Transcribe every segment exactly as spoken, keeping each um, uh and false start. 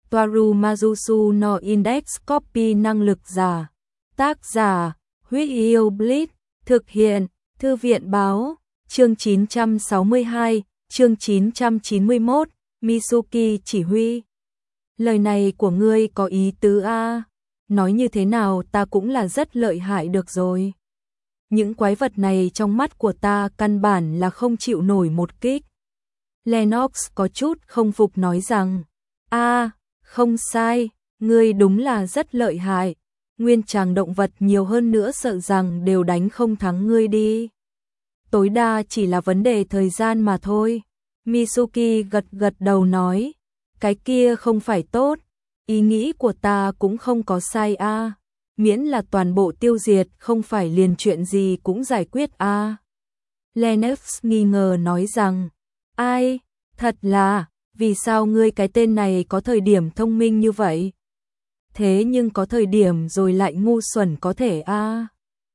Toaru Majusu no Index Copy năng lực giả. Tác giả, Huyết Yêu Blitz. Thực hiện, Thư viện Báo. Chương chín trăm sáu mươi hai, chương chín trăm chín mươi mốt, Mitsuki chỉ huy. Lời này của ngươi có ý tứ a? Nói như thế nào ta cũng là rất lợi hại được rồi. Những quái vật này trong mắt của ta căn bản là không chịu nổi một kích. Lennox có chút không phục nói rằng, a, không sai, ngươi đúng là rất lợi hại. Nguyên tràng động vật nhiều hơn nữa sợ rằng đều đánh không thắng ngươi đi. Tối đa chỉ là vấn đề thời gian mà thôi. Mitsuki gật gật đầu nói, cái kia không phải tốt, ý nghĩ của ta cũng không có sai a, miễn là toàn bộ tiêu diệt không phải liền chuyện gì cũng giải quyết a. Lennox nghi ngờ nói rằng, ai, thật là, vì sao ngươi cái tên này có thời điểm thông minh như vậy? Thế nhưng có thời điểm rồi lại ngu xuẩn có thể a.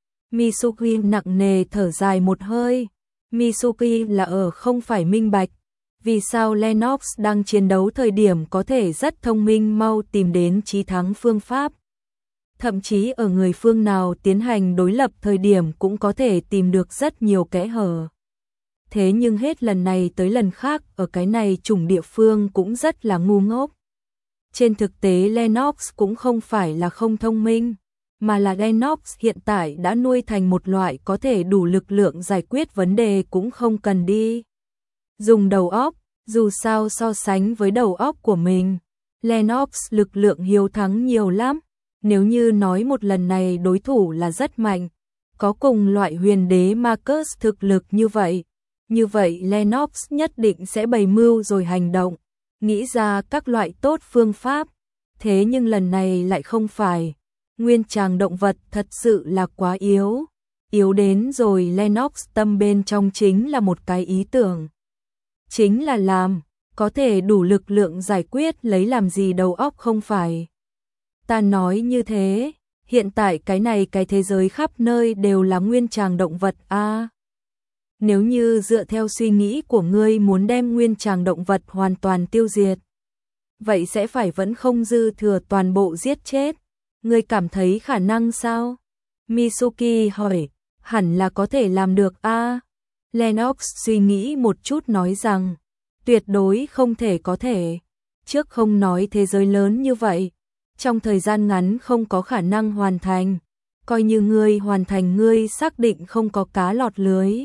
Mitsuki nặng nề thở dài một hơi. Mitsuki là ở không phải minh bạch. Vì sao Lennox đang chiến đấu thời điểm có thể rất thông minh mau tìm đến chí thắng phương pháp. Thậm chí ở người phương nào tiến hành đối lập thời điểm cũng có thể tìm được rất nhiều kẽ hở. Thế nhưng hết lần này tới lần khác ở cái này chủng địa phương cũng rất là ngu ngốc. Trên thực tế Lennox cũng không phải là không thông minh, mà là Lennox hiện tại đã nuôi thành một loại có thể đủ lực lượng giải quyết vấn đề cũng không cần đi dùng đầu óc, dù sao so sánh với đầu óc của mình, Lennox lực lượng hiếu thắng nhiều lắm. Nếu như nói một lần này đối thủ là rất mạnh, có cùng loại huyền đế Marcus thực lực như vậy, như vậy Lennox nhất định sẽ bày mưu rồi hành động, nghĩ ra các loại tốt phương pháp. Thế nhưng lần này lại không phải. Nguyên tràng động vật thật sự là quá yếu. Yếu đến rồi Lennox tâm bên trong chính là một cái ý tưởng. Chính là làm, có thể đủ lực lượng giải quyết lấy làm gì đầu óc không phải. Ta nói như thế, hiện tại cái này cái thế giới khắp nơi đều là nguyên tràng động vật a. À, nếu như dựa theo suy nghĩ của ngươi muốn đem nguyên tràng động vật hoàn toàn tiêu diệt, vậy sẽ phải vẫn không dư thừa toàn bộ giết chết. Ngươi cảm thấy khả năng sao? Mitsuki hỏi, hẳn là có thể làm được a. À, Lennox suy nghĩ một chút nói rằng, tuyệt đối không thể có thể. Trước không nói thế giới lớn như vậy, trong thời gian ngắn không có khả năng hoàn thành. Coi như ngươi hoàn thành ngươi xác định không có cá lọt lưới.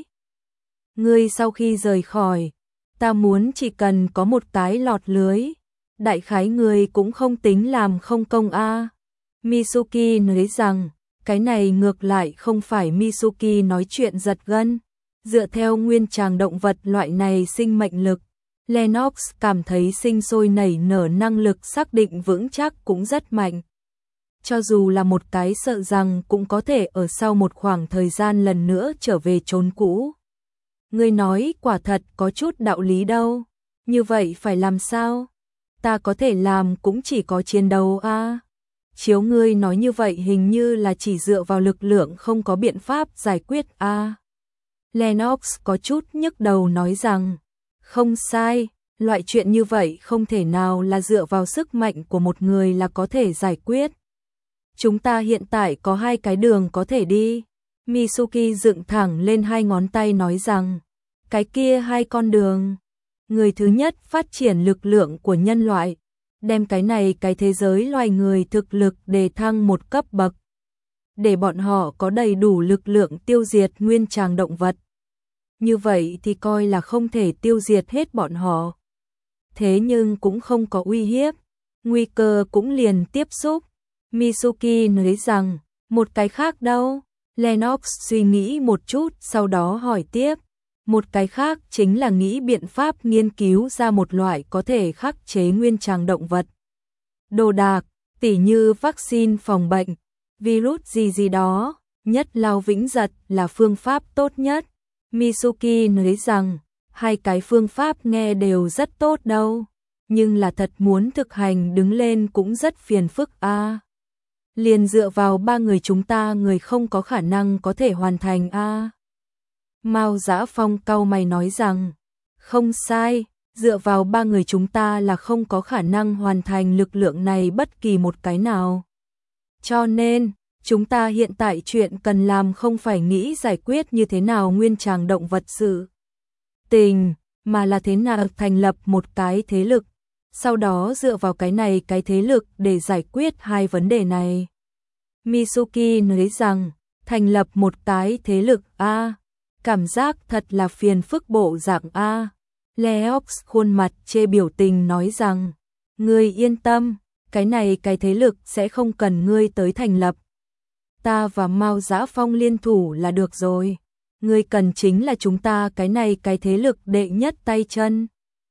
Ngươi sau khi rời khỏi, ta muốn chỉ cần có một cái lọt lưới. Đại khái ngươi cũng không tính làm không công a. À. Mitsuki nói rằng, cái này ngược lại không phải Mitsuki nói chuyện giật gân. Dựa theo nguyên tràng động vật loại này sinh mệnh lực, Lennox cảm thấy sinh sôi nảy nở năng lực xác định vững chắc cũng rất mạnh. Cho dù là một cái sợ rằng cũng có thể ở sau một khoảng thời gian lần nữa trở về chốn cũ. Ngươi nói quả thật có chút đạo lý đâu. Như vậy phải làm sao? Ta có thể làm cũng chỉ có chiến đấu a. À. Chiếu ngươi nói như vậy hình như là chỉ dựa vào lực lượng không có biện pháp giải quyết a. À. Lennox có chút nhức đầu nói rằng, không sai, loại chuyện như vậy không thể nào là dựa vào sức mạnh của một người là có thể giải quyết. Chúng ta hiện tại có hai cái đường có thể đi. Mitsuki dựng thẳng lên hai ngón tay nói rằng, cái kia hai con đường. Người thứ nhất phát triển lực lượng của nhân loại, đem cái này cái thế giới loài người thực lực đề thăng một cấp bậc, để bọn họ có đầy đủ lực lượng tiêu diệt nguyên tràng động vật. Như vậy thì coi là không thể tiêu diệt hết bọn họ. Thế nhưng cũng không có uy hiếp, nguy cơ cũng liền tiếp xúc. Mitsuki nói rằng, một cái khác đâu? Lennox suy nghĩ một chút sau đó hỏi tiếp. Một cái khác chính là nghĩ biện pháp nghiên cứu ra một loại có thể khắc chế nguyên tràng động vật. Đồ đạc, tỉ như vaccine phòng bệnh, virus gì gì đó, nhất lao vĩnh giật là phương pháp tốt nhất. Mitsuki nói rằng, hai cái phương pháp nghe đều rất tốt đâu, nhưng là thật muốn thực hành đứng lên cũng rất phiền phức a. À. Liền dựa vào ba người chúng ta người không có khả năng có thể hoàn thành a. À. Mao Dã Phong cau mày nói rằng, không sai, Dựa vào ba người chúng ta là không có khả năng hoàn thành lực lượng này bất kỳ một cái nào. Cho nên, chúng ta hiện tại chuyện cần làm không phải nghĩ giải quyết như thế nào nguyên tràng động vật sự tình, mà là thế nào thành lập một cái thế lực. Sau đó dựa vào cái này cái thế lực để giải quyết hai vấn đề này. Mitsuki nói rằng, thành lập một cái thế lực A, cảm giác thật là phiền phức bộ dạng A. Leox khuôn mặt chê biểu tình nói rằng, ngươi yên tâm, cái này cái thế lực sẽ không cần ngươi tới thành lập. Ta và Mao Dã Phong liên thủ là được rồi. Ngươi cần chính là chúng ta cái này cái thế lực đệ nhất tay chân.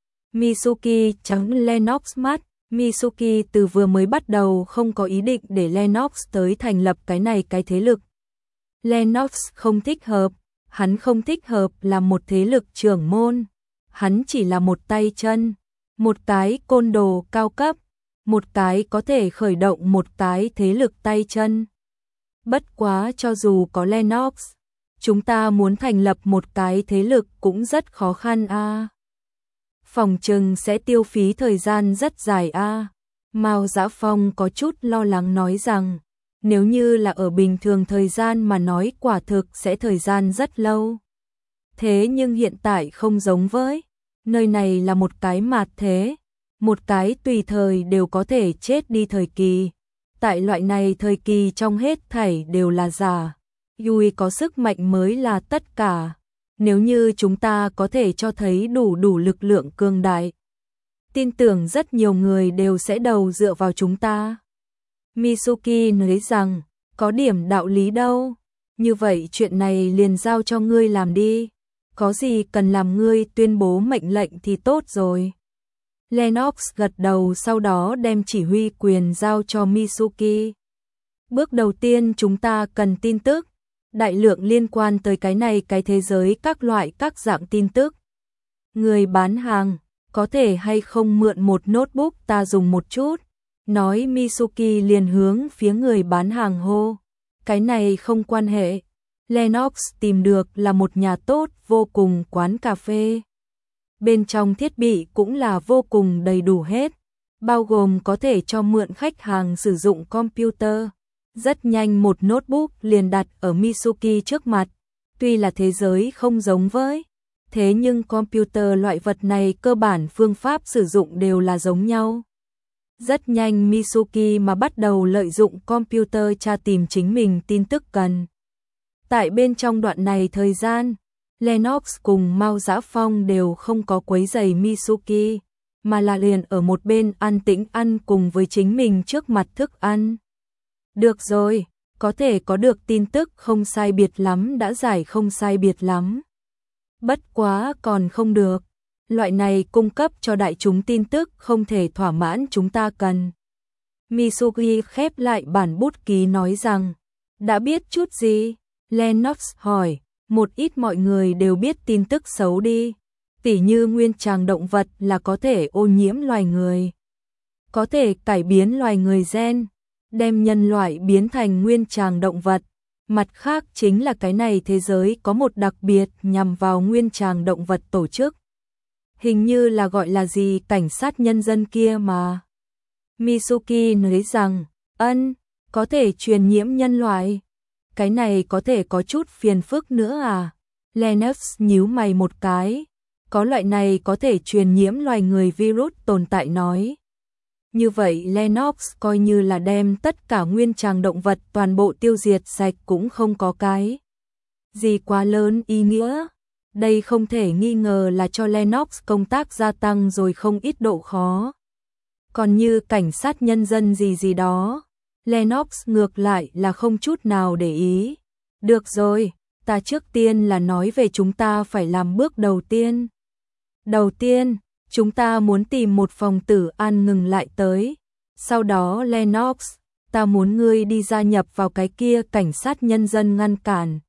Mitsuki trắng Lennox mắt. Mitsuki từ vừa mới bắt đầu không có ý định để Lennox tới thành lập cái này cái thế lực. Lennox không thích hợp, hắn không thích hợp là một thế lực trưởng môn. Hắn chỉ là một tay chân, một cái côn đồ cao cấp, một cái có thể khởi động một cái thế lực tay chân. Bất quá cho dù có Lennox, chúng ta muốn thành lập một cái thế lực cũng rất khó khăn a. À. Phòng trừng sẽ tiêu phí thời gian rất dài a. À. Mao Dã Phong có chút lo lắng nói rằng, nếu như là ở bình thường thời gian mà nói quả thực sẽ thời gian rất lâu. Thế nhưng hiện tại không giống với, nơi này là một cái mạt thế, một cái tùy thời đều có thể chết đi thời kỳ. Tại loại này thời kỳ trong hết thảy đều là giả. Yui có sức mạnh mới là tất cả. Nếu như chúng ta có thể cho thấy đủ đủ lực lượng cường đại, tin tưởng rất nhiều người đều sẽ đầu dựa vào chúng ta. Mitsuki nói rằng, có điểm đạo lý đâu. Như vậy chuyện này liền giao cho ngươi làm đi. Có gì cần làm ngươi tuyên bố mệnh lệnh thì tốt rồi. Lennox gật đầu sau đó đem chỉ huy quyền giao cho Mitsuki. Bước đầu tiên chúng ta cần tin tức, đại lượng liên quan tới cái này cái thế giới các loại các dạng tin tức. Người bán hàng, có thể hay không mượn một notebook ta dùng một chút, nói Mitsuki liền hướng phía người bán hàng hô. Cái này không quan hệ, Lennox tìm được là một nhà tốt vô cùng quán cà phê. Bên trong thiết bị cũng là vô cùng đầy đủ hết, bao gồm có thể cho mượn khách hàng sử dụng computer. Rất nhanh một notebook liền đặt ở Mitsuki trước mặt, tuy là thế giới không giống với, thế nhưng computer loại vật này cơ bản phương pháp sử dụng đều là giống nhau. Rất nhanh Mitsuki mà bắt đầu lợi dụng computer tra tìm chính mình tin tức cần. Tại bên trong đoạn này thời gian, Lennox cùng Mao Dã Phong đều không có quấy rầy Mitsuki, mà là liền ở một bên an tĩnh ăn cùng với chính mình trước mặt thức ăn. Được rồi, có thể có được tin tức không sai biệt lắm đã giải không sai biệt lắm. Bất quá còn không được, loại này cung cấp cho đại chúng tin tức không thể thỏa mãn chúng ta cần. Mitsuki khép lại bản bút ký nói rằng, đã biết chút gì? Lennox hỏi, một ít mọi người đều biết tin tức xấu đi, tỉ như nguyên tràng động vật là có thể ô nhiễm loài người, có thể cải biến loài người gen, đem nhân loại biến thành nguyên tràng động vật. Mặt khác chính là cái này thế giới có một đặc biệt nhằm vào nguyên tràng động vật tổ chức. Hình như là gọi là gì cảnh sát nhân dân kia mà. Mitsuki nói rằng, ân, có thể truyền nhiễm nhân loại. Cái này có thể có chút phiền phức nữa à? Lennox nhíu mày một cái. Có loại này có thể truyền nhiễm loài người virus tồn tại nói. Như vậy Lennox coi như là đem tất cả nguyên tràng động vật toàn bộ tiêu diệt sạch cũng không có cái gì quá lớn ý nghĩa. Đây không thể nghi ngờ là cho Lennox công tác gia tăng rồi không ít độ khó. Còn như cảnh sát nhân dân gì gì đó, Lennox ngược lại là không chút nào để ý. Được rồi, ta trước tiên là nói về chúng ta phải làm bước đầu tiên. Đầu tiên, chúng ta muốn tìm một phòng tử an ngừng lại tới. Sau đó Lennox, ta muốn ngươi đi gia nhập vào cái kia cảnh sát nhân dân ngăn cản.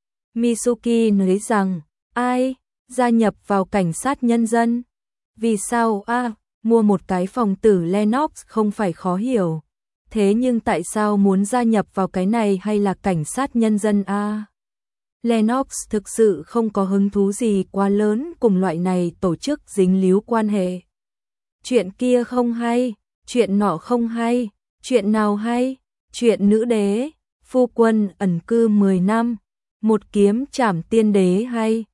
Mitsuki nói rằng, ai? Gia nhập vào cảnh sát nhân dân? Vì sao a? À, mua một cái phòng tử Lennox không phải khó hiểu. Thế nhưng tại sao muốn gia nhập vào cái này hay là cảnh sát nhân dân a? À? Lennox thực sự không có hứng thú gì quá lớn cùng loại này tổ chức dính líu quan hệ. Chuyện kia không hay, chuyện nọ không hay, chuyện nào hay, chuyện nữ đế, phu quân ẩn cư mười năm, một kiếm trảm tiên đế hay.